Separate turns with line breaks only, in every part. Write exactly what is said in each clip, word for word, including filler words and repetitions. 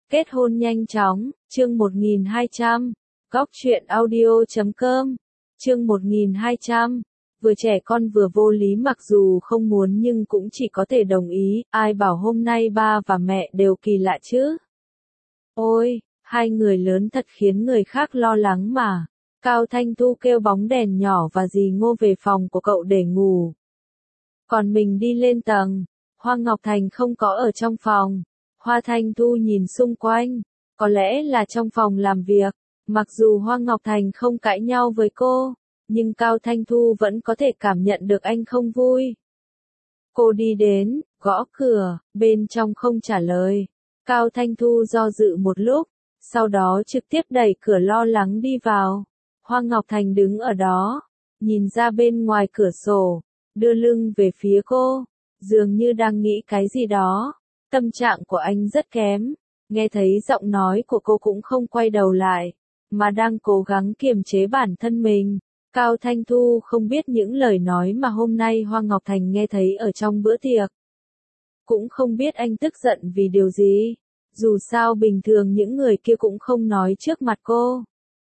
Kết hôn nhanh chóng, chương một nghìn hai trăm, góc truyện audio chấm com, chương một nghìn hai trăm, vừa trẻ con vừa vô lý mặc dù không muốn nhưng cũng chỉ có thể đồng ý, ai bảo hôm nay ba và mẹ đều kỳ lạ chứ. Ôi, hai người lớn thật khiến người khác lo lắng mà. Cao Thanh Thu kêu bóng đèn nhỏ và dì Ngô về phòng của cậu để ngủ. Còn mình đi lên tầng, Hoa Ngọc Thành không có ở trong phòng. Hoa Thanh Thu nhìn xung quanh, có lẽ là trong phòng làm việc, mặc dù Hoa Ngọc Thành không cãi nhau với cô, nhưng Cao Thanh Thu vẫn có thể cảm nhận được anh không vui. Cô đi đến, gõ cửa, bên trong không trả lời. Cao Thanh Thu do dự một lúc, sau đó trực tiếp đẩy cửa lo lắng đi vào. Hoa Ngọc Thành đứng ở đó, nhìn ra bên ngoài cửa sổ, đưa lưng về phía cô, dường như đang nghĩ cái gì đó. Tâm trạng của anh rất kém, nghe thấy giọng nói của cô cũng không quay đầu lại, mà đang cố gắng kiềm chế bản thân mình. Cao Thanh Thu không biết những lời nói mà hôm nay Hoa Ngọc Thành nghe thấy ở trong bữa tiệc. Cũng không biết anh tức giận vì điều gì, dù sao bình thường những người kia cũng không nói trước mặt cô.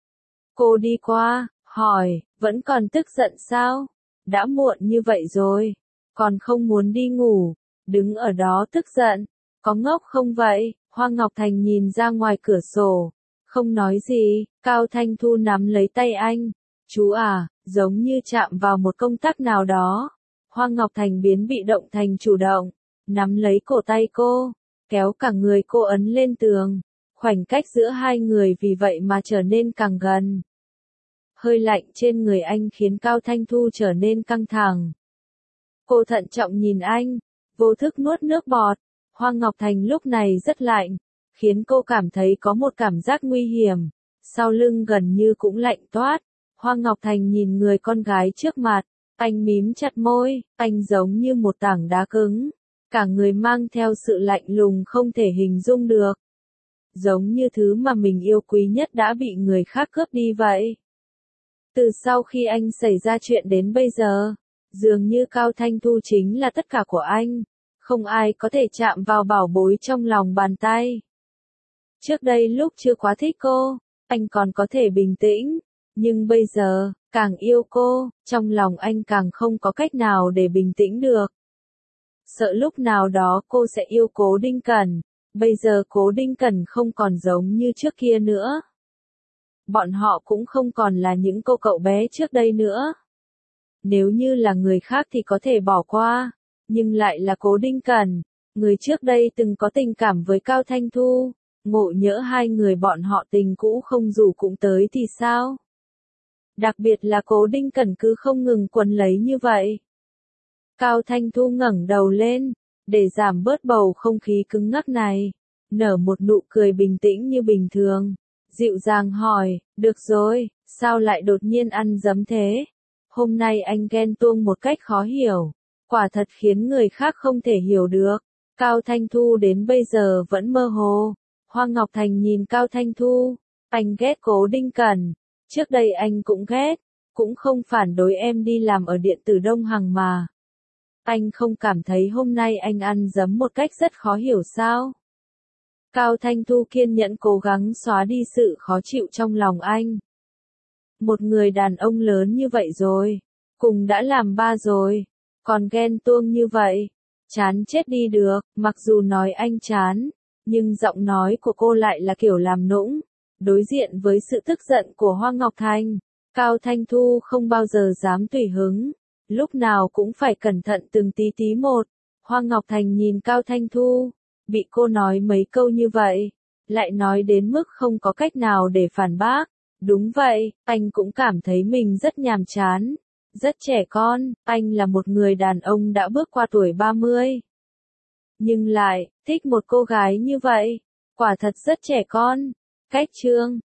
Cô đi qua, hỏi, vẫn còn tức giận sao? Đã muộn như vậy rồi, còn không muốn đi ngủ, đứng ở đó tức giận. Có ngốc không vậy? Hoa Ngọc Thành nhìn ra ngoài cửa sổ, không nói gì. Cao Thanh Thu nắm lấy tay anh. Chú à, giống như chạm vào một công tắc nào đó. Hoa Ngọc Thành biến bị động thành chủ động, nắm lấy cổ tay cô, kéo cả người cô ấn lên tường. Khoảnh cách giữa hai người vì vậy mà trở nên càng gần. Hơi lạnh trên người anh khiến Cao Thanh Thu trở nên căng thẳng. Cô thận trọng nhìn anh, vô thức nuốt nước bọt. Hoa Ngọc Thành lúc này rất lạnh, khiến cô cảm thấy có một cảm giác nguy hiểm, sau lưng gần như cũng lạnh toát. Hoa Ngọc Thành nhìn người con gái trước mặt, anh mím chặt môi, anh giống như một tảng đá cứng, cả người mang theo sự lạnh lùng không thể hình dung được. Giống như thứ mà mình yêu quý nhất đã bị người khác cướp đi vậy. Từ sau khi anh xảy ra chuyện đến bây giờ, dường như Cao Thanh Thu chính là tất cả của anh. Không ai có thể chạm vào bảo bối trong lòng bàn tay. Trước đây lúc chưa quá thích cô, anh còn có thể bình tĩnh, nhưng bây giờ, càng yêu cô, trong lòng anh càng không có cách nào để bình tĩnh được. Sợ lúc nào đó cô sẽ yêu Cố Đinh Cẩn, bây giờ Cố Đinh Cẩn không còn giống như trước kia nữa. Bọn họ cũng không còn là những cô cậu bé trước đây nữa. Nếu như là người khác thì có thể bỏ qua. Nhưng lại là Cố Đinh Cẩn, người trước đây từng có tình cảm với Cao Thanh Thu, ngộ nhỡ hai người bọn họ tình cũ không rủ cũng tới thì sao? Đặc biệt là Cố Đinh Cẩn cứ không ngừng quấn lấy như vậy. Cao Thanh Thu ngẩng đầu lên, để giảm bớt bầu không khí cứng ngắc này, nở một nụ cười bình tĩnh như bình thường, dịu dàng hỏi, được rồi, sao lại đột nhiên ăn dấm thế? Hôm nay anh ghen tuông một cách khó hiểu. Quả thật khiến người khác không thể hiểu được. Cao Thanh Thu đến bây giờ vẫn mơ hồ. Hoa Ngọc Thành nhìn Cao Thanh Thu. Anh ghét Cố Đinh Cẩn. Trước đây anh cũng ghét. Cũng không phản đối em đi làm ở điện tử Đông Hằng mà. Anh không cảm thấy hôm nay anh ăn dấm một cách rất khó hiểu sao? Cao Thanh Thu kiên nhẫn cố gắng xóa đi sự khó chịu trong lòng anh. Một người đàn ông lớn như vậy rồi. Cùng đã làm ba rồi. Còn ghen tuông như vậy, chán chết đi được. Mặc dù nói anh chán, nhưng giọng nói của cô lại là kiểu làm nũng. Đối diện với sự tức giận của Hoa Ngọc Thành, Cao Thanh Thu không bao giờ dám tùy hứng, lúc nào cũng phải cẩn thận từng tí tí một. Hoa Ngọc Thành nhìn Cao Thanh Thu, bị cô nói mấy câu như vậy, lại nói đến mức không có cách nào để phản bác. Đúng vậy, anh cũng cảm thấy mình rất nhàm chán. Rất trẻ con, anh là một người đàn ông đã bước qua tuổi ba mươi. Nhưng lại, thích một cô gái như vậy, quả thật rất trẻ con. Cách chương,